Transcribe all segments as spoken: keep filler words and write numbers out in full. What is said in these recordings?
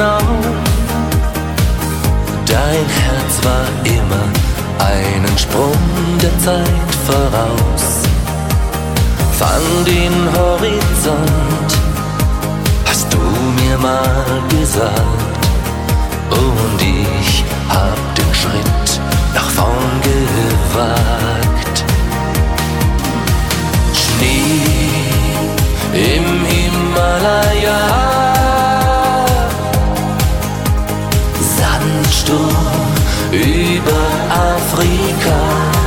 hinauf. Dein Herz war immer einen Sprung der Zeit voraus. Fang den Horizont, hast du mir mal gesagt. Und ich hab den Schritt nach vorn gewagt. Schnee im Himalaya, Sandsturm über Afrika.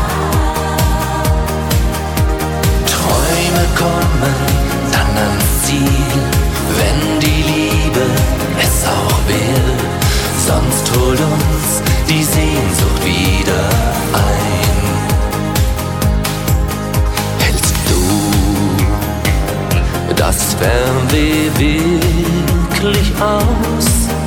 Träume kommen dann ans Ziel, wenn die Liebe es auch will. Sonst holt uns die Sehnsucht wieder ein. Hältst du das Fernweh wirklich aus?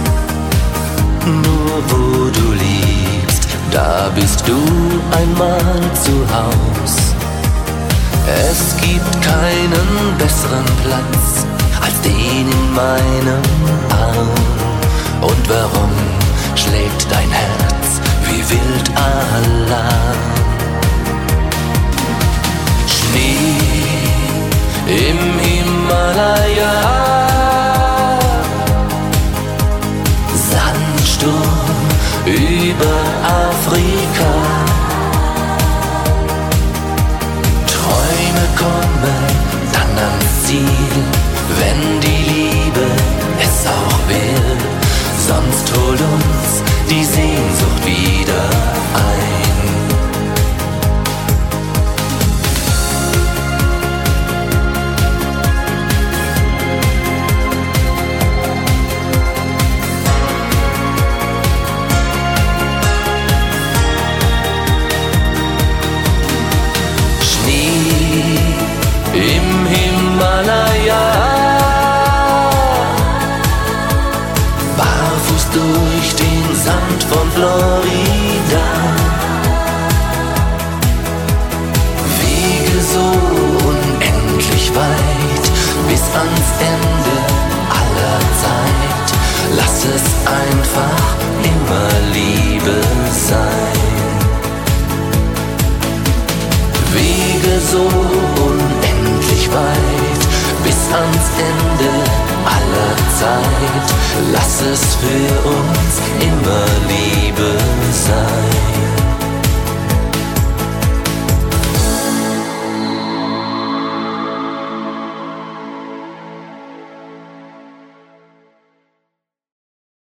Nur wo du liebst, da bist du einmal zu Haus. Es gibt keinen besseren Platz als den in meinem Arm. Und warum schlägt dein Herz wie wild Alarm? Schnee im Himalaya, Sandsturm über Afrika. Träume kommen dann ans Ziel, wenn die Liebe es auch will. Sonst holt uns die Sehnsucht wieder ein. Schnee im Himalaya, durch den Sand von Florida. Wege so unendlich weit bis ans Ende aller Zeit. Lass es einfach immer Liebe sein. Wege so unendlich weit bis ans Ende aller Zeit. Lass es für uns immer Liebe sein.